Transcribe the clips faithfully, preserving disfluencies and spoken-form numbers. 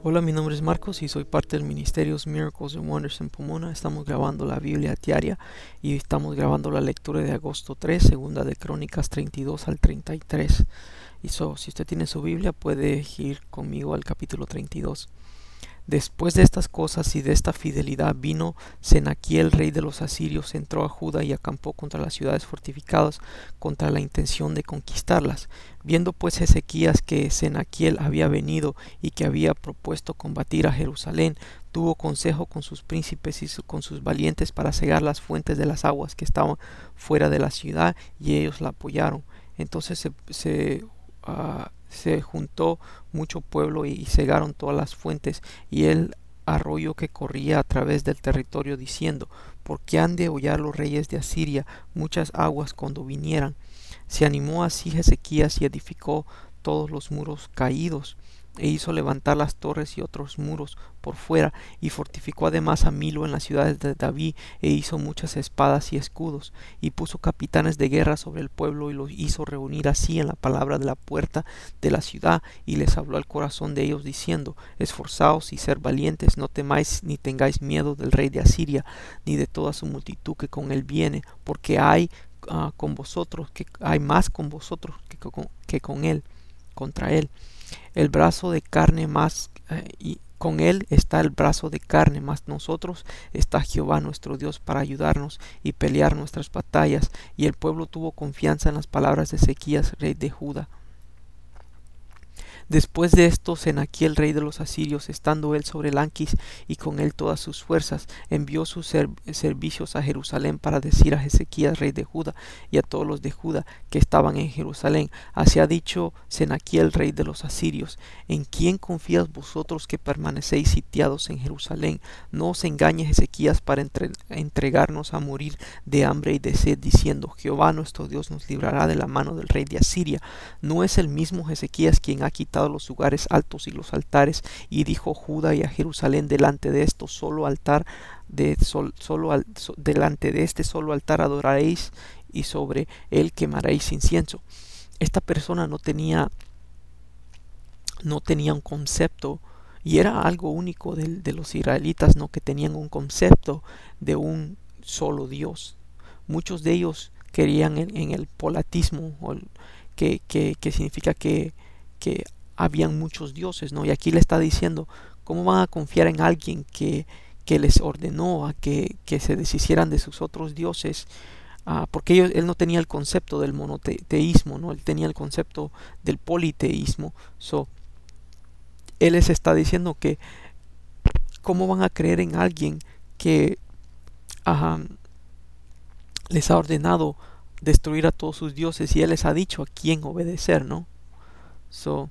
Hola, mi nombre es Marcos y soy parte del ministerio Miracles and Wonders en Pomona. Estamos grabando la Biblia diaria y estamos grabando la lectura de agosto tres, segunda de Crónicas treinta y dos al treinta y tres. Y so, si usted tiene su Biblia, puede ir conmigo al capítulo treinta y dos. Después de estas cosas y de esta fidelidad vino Senaquiel, rey de los asirios, entró a Judá y acampó contra las ciudades fortificadas, contra la intención de conquistarlas. Viendo pues Ezequías que Senaquiel había venido y que había propuesto combatir a Jerusalén, tuvo consejo con sus príncipes y su, con sus valientes para cegar las fuentes de las aguas que estaban fuera de la ciudad, y ellos la apoyaron. Entonces se, se uh, se juntó mucho pueblo y cegaron todas las fuentes y el arroyo que corría a través del territorio, diciendo: ¿por qué han de hollar los reyes de Asiria muchas aguas cuando vinieran? Se animó así Ezequías y edificó todos los muros caídos, e hizo levantar las torres y otros muros por fuera, y fortificó además a Milo en las ciudades de David, e hizo muchas espadas y escudos, y puso capitanes de guerra sobre el pueblo, y los hizo reunir así en la palabra de la puerta de la ciudad, y les habló al corazón de ellos, diciendo: esforzaos y ser valientes, no temáis ni tengáis miedo del rey de Asiria, ni de toda su multitud que con él viene, porque hay uh, con vosotros, que hay más con vosotros que con, que con él, contra él. El brazo de carne más eh, y con él está el brazo de carne, mas nosotros está Jehová nuestro Dios para ayudarnos y pelear nuestras batallas. Y el pueblo tuvo confianza en las palabras de Ezequías, rey de Judá. Después de esto, Senaquiel, rey de los asirios, estando él sobre Lanquis y con él todas sus fuerzas, envió sus ser servicios a Jerusalén para decir a Ezequías, rey de Judá, y a todos los de Judá que estaban en Jerusalén: así ha dicho Senaquiel, rey de los asirios: ¿en quién confías vosotros que permanecéis sitiados en Jerusalén? No os engañe Ezequías para entre entregarnos a morir de hambre y de sed, diciendo: Jehová nuestro Dios nos librará de la mano del rey de Asiria. ¿No es el mismo Ezequías quien ha quitado los lugares altos y los altares, y dijo Judá y a Jerusalén: delante de esto solo altar de sol, solo al, so, delante de este solo altar adoraréis, y sobre él quemaréis incienso? Esta persona no tenía no tenía un concepto, y era algo único de, de los israelitas, no que tenían un concepto de un solo Dios. Muchos de ellos querían en, en el polatismo, o el, que, que, que significa que, que habían muchos dioses, ¿no? Y aquí le está diciendo: ¿cómo van a confiar en alguien que, que les ordenó a que, que se deshicieran de sus otros dioses? Uh, porque ellos, él no tenía el concepto del monoteísmo, ¿no? Él tenía el concepto del politeísmo. So, él les está diciendo que ¿cómo van a creer en alguien que uh, les ha ordenado destruir a todos sus dioses, y él les ha dicho a quién obedecer, ¿no? So,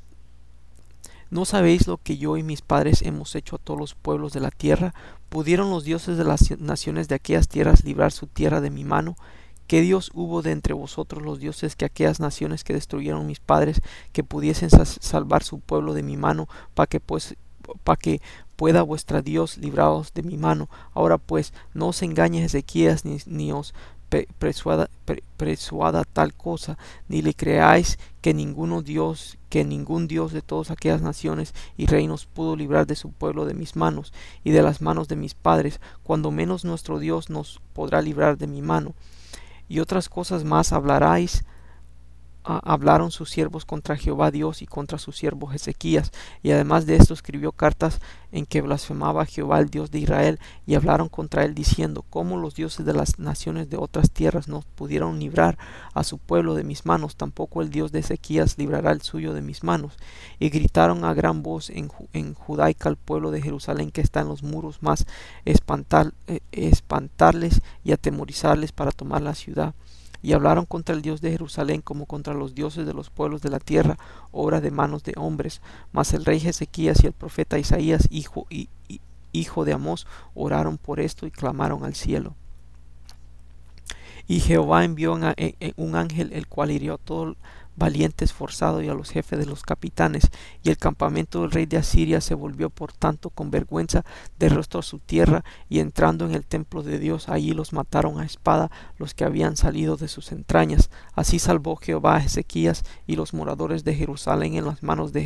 ¿no sabéis lo que yo y mis padres hemos hecho a todos los pueblos de la tierra? ¿Pudieron los dioses de las naciones de aquellas tierras librar su tierra de mi mano? ¿Qué Dios hubo de entre vosotros los dioses que aquellas naciones que destruyeron mis padres, que pudiesen salvar su pueblo de mi mano, para que pues para que pueda vuestra Dios libraros de mi mano? Ahora pues, no os engañe Ezequías, ni, ni os persuada, persuada tal cosa, ni le creáis que ninguno Dios, que ningún Dios de todas aquellas naciones y reinos pudo librar de su pueblo de mis manos y de las manos de mis padres, cuando menos nuestro Dios nos podrá librar de mi mano. Y otras cosas más hablaráis Uh, hablaron sus siervos contra Jehová Dios y contra su siervo Ezequías, y además de esto escribió cartas en que blasfemaba a Jehová el Dios de Israel, y hablaron contra él diciendo: ¿cómo los dioses de las naciones de otras tierras no pudieron librar a su pueblo de mis manos? Tampoco el Dios de Ezequías librará el suyo de mis manos. Y gritaron a gran voz en, en Judaica al pueblo de Jerusalén que está en los muros, más espantar, eh, espantarles y atemorizarles para tomar la ciudad. Y hablaron contra el Dios de Jerusalén como contra los dioses de los pueblos de la tierra, obra de manos de hombres. Mas el rey Ezequías y el profeta Isaías, hijo, y, y, hijo de Amós, oraron por esto y clamaron al cielo. Y Jehová envió un, un ángel, el cual hirió a todo valiente esforzado y a los jefes de los capitanes, y el campamento del rey de Asiria se volvió por tanto con vergüenza de rostro a su tierra, y entrando en el templo de Dios, allí los mataron a espada los que habían salido de sus entrañas. Así salvó Jehová a Ezequías y los moradores de Jerusalén en las manos de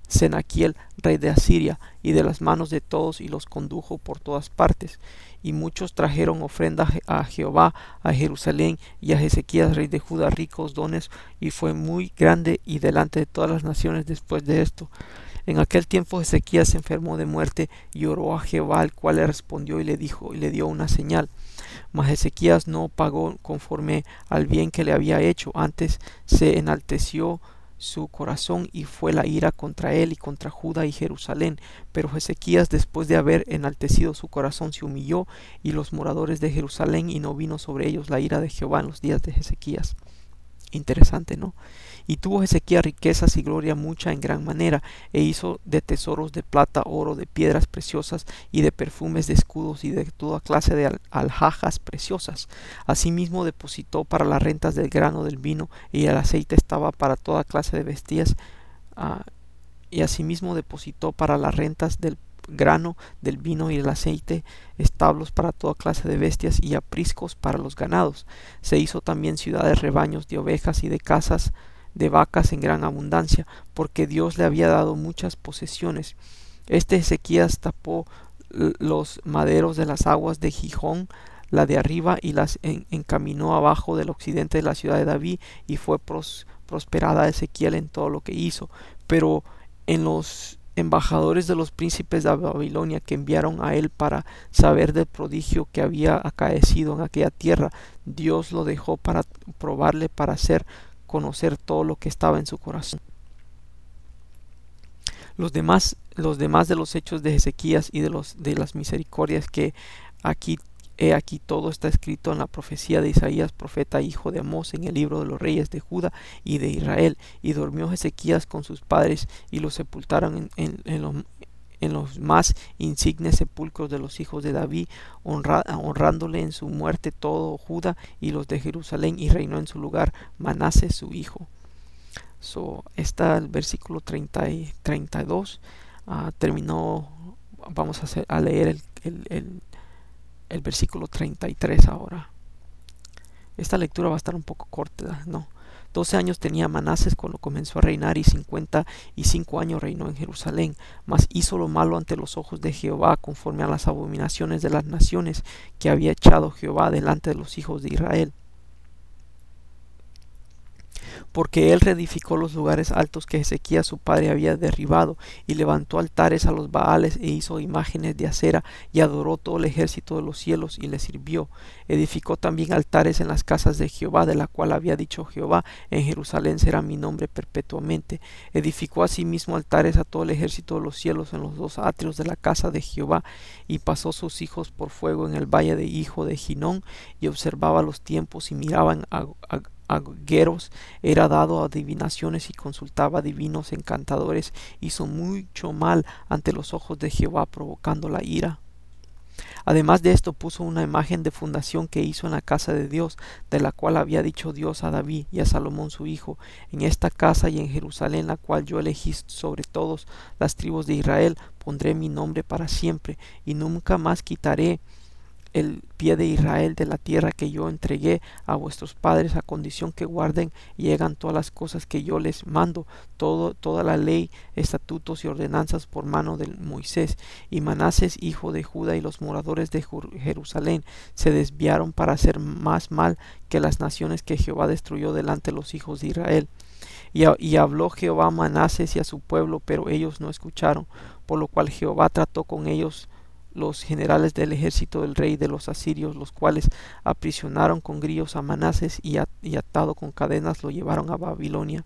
Senaquiel, rey de Asiria, y de las manos de todos, y los condujo por todas partes. Y muchos trajeron ofrenda a Jehová, a Jerusalén, y a Ezequías, rey de Judá, ricos dones, y fue muy grande y delante de todas las naciones después de esto. En aquel tiempo Ezequías se enfermó de muerte, y oró a Jehová, el cual le respondió y le dijo, y le dio una señal. Mas Ezequías no pagó conforme al bien que le había hecho, antes se enalteció su corazón, y fue la ira contra él y contra Judá y Jerusalén. Pero Ezequías, después de haber enaltecido su corazón, se humilló, y los moradores de Jerusalén, y no vino sobre ellos la ira de Jehová en los días de Ezequías. Interesante, ¿no? Y tuvo Ezequías riquezas y gloria mucha en gran manera, e hizo de tesoros de plata, oro, de piedras preciosas, y de perfumes, de escudos, y de toda clase de al alhajas preciosas. Asimismo depositó para las rentas del grano, del vino, y el aceite estaba para toda clase de bestias, uh, y asimismo depositó para las rentas del grano, del vino y el aceite, establos para toda clase de bestias, y apriscos para los ganados. Se hizo también ciudades, rebaños de ovejas y de casas de vacas en gran abundancia, porque Dios le había dado muchas posesiones. Este Ezequías tapó los maderos de las aguas de Gijón, la de arriba, y las en, encaminó abajo del occidente de la ciudad de David, y fue pros, prosperada Ezequiel en todo lo que hizo. Pero en los embajadores de los príncipes de Babilonia, que enviaron a él para saber del prodigio que había acaecido en aquella tierra, Dios lo dejó para probarle, para hacer conocer todo lo que estaba en su corazón. Los demás, los demás de los hechos de Ezequías y de los de las misericordias que aquí he aquí todo está escrito en la profecía de Isaías, profeta, hijo de Amós, en el libro de los reyes de Judá y de Israel. Y durmió Ezequías con sus padres, y los sepultaron en, en, en los en los más insignes sepulcros de los hijos de David, honra, honrándole en su muerte todo Judá y los de Jerusalén, y reinó en su lugar Manasés su hijo. So, está el versículo treinta y treinta y dos. Uh, terminó. Vamos a, hacer, a leer el, el, el, el versículo treinta y tres ahora. Esta lectura va a estar un poco corta, ¿no? Doce años tenía Manasés cuando comenzó a reinar, y cincuenta y cinco años reinó en Jerusalén. Mas hizo lo malo ante los ojos de Jehová, conforme a las abominaciones de las naciones que había echado Jehová delante de los hijos de Israel. Porque él reedificó los lugares altos que Ezequías su padre había derribado, y levantó altares a los Baales, e hizo imágenes de acera, y adoró todo el ejército de los cielos, y le sirvió. Edificó también altares en las casas de Jehová, de la cual había dicho Jehová, en Jerusalén será mi nombre perpetuamente. Edificó asimismo altares a todo el ejército de los cielos en los dos atrios de la casa de Jehová, y pasó sus hijos por fuego en el valle de hijo de Ginón, y observaba los tiempos, y miraban a, a agueros, era dado a adivinaciones, y consultaba divinos encantadores. Hizo mucho mal ante los ojos de Jehová, provocando la ira. Además de esto, puso una imagen de fundación que hizo en la casa de Dios, de la cual había dicho Dios a David y a Salomón su hijo: en esta casa y en Jerusalén, la cual yo elegí sobre todas las tribus de Israel, pondré mi nombre para siempre, y nunca más quitaré el pie de Israel de la tierra que yo entregué a vuestros padres, a condición que guarden y hagan todas las cosas que yo les mando, todo, toda la ley, estatutos y ordenanzas por mano de Moisés. Y Manasés, hijo de Judá, y los moradores de Jerusalén se desviaron para hacer más mal que las naciones que Jehová destruyó delante de los hijos de Israel. Y, y habló Jehová a Manasés y a su pueblo, pero ellos no escucharon, por lo cual Jehová trató con ellos los generales del ejército del rey de los asirios, los cuales aprisionaron con grillos a Manasés, y, at y atado con cadenas lo llevaron a Babilonia.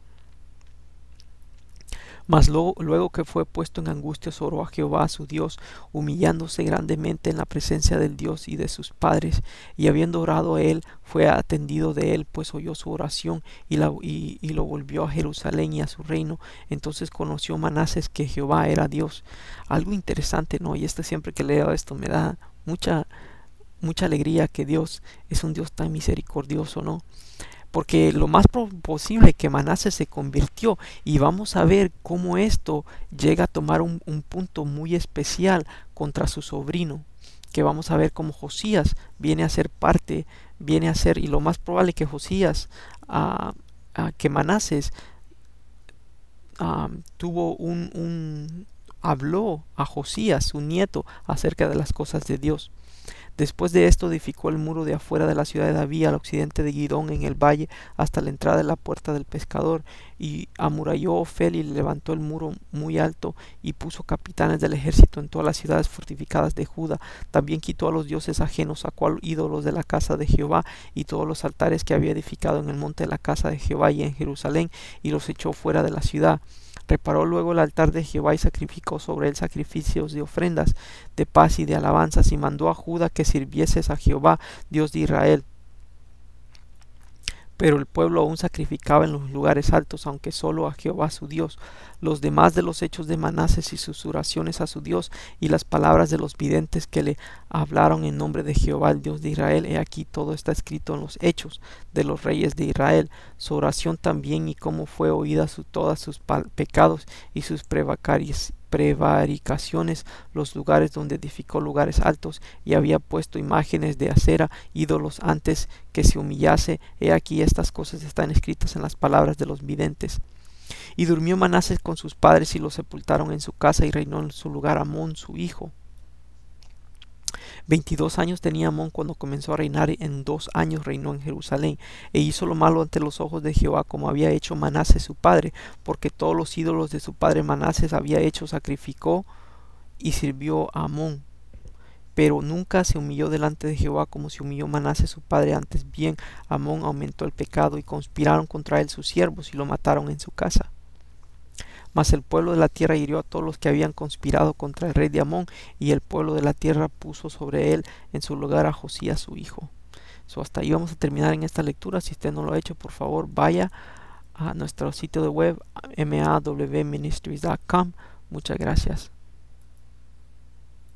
Mas lo, luego que fue puesto en angustias, oró a Jehová su Dios, humillándose grandemente en la presencia del Dios y de sus padres, y habiendo orado a él, fue atendido de él, pues oyó su oración, y, la, y, y lo volvió a Jerusalén y a su reino. Entonces conoció Manasés que Jehová era Dios. Algo interesante, ¿no? Y este, siempre que leo esto me da mucha, mucha alegría, que Dios es un Dios tan misericordioso, ¿no? Porque lo más posible que Manasés se convirtió, y vamos a ver cómo esto llega a tomar un, un punto muy especial contra su sobrino, que vamos a ver cómo Josías viene a ser parte, viene a ser, y lo más probable que Josías, uh, uh, que Manasés um, tuvo un, un habló a Josías, su nieto, acerca de las cosas de Dios. Después de esto edificó el muro de afuera de la ciudad de David al occidente de Gidón en el valle hasta la entrada de la puerta del pescador, y amuralló Ofel y levantó el muro muy alto y puso capitanes del ejército en todas las ciudades fortificadas de Judá. También quitó a los dioses ajenos, sacó a ídolos de la casa de Jehová y todos los altares que había edificado en el monte de la casa de Jehová y en Jerusalén, y los echó fuera de la ciudad. Reparó luego el altar de Jehová y sacrificó sobre él sacrificios de ofrendas de paz y de alabanzas, y mandó a Judá que sirvieses a Jehová, Dios de Israel. Pero el pueblo aún sacrificaba en los lugares altos, aunque solo a Jehová su Dios. Los demás de los hechos de Manases y sus oraciones a su Dios, y las palabras de los videntes que le hablaron en nombre de Jehová, el Dios de Israel, he aquí todo está escrito en los hechos de los reyes de Israel, su oración también, y cómo fue oída su, todas sus pecados y sus prevaricaciones, los lugares donde edificó lugares altos, y había puesto imágenes de acera, ídolos, antes que se humillase. He aquí estas cosas están escritas en las palabras de los videntes. Y durmió Manases con sus padres, y lo sepultaron en su casa, y reinó en su lugar Amón su hijo. Veintidós años tenía Amón cuando comenzó a reinar, y en dos años reinó en Jerusalén. E hizo lo malo ante los ojos de Jehová, como había hecho Manases su padre, porque todos los ídolos de su padre Manases había hecho, sacrificó y sirvió a Amón. Pero nunca se humilló delante de Jehová como se humilló Manases su padre. Antes bien, Amón aumentó el pecado, y conspiraron contra él sus siervos, y lo mataron en su casa. Mas el pueblo de la tierra hirió a todos los que habían conspirado contra el rey de Amón, y el pueblo de la tierra puso sobre él en su lugar a Josías su hijo. So, hasta ahí vamos a terminar en esta lectura. Si usted no lo ha hecho, por favor vaya a nuestro sitio de web m a w ministries punto com. Muchas gracias.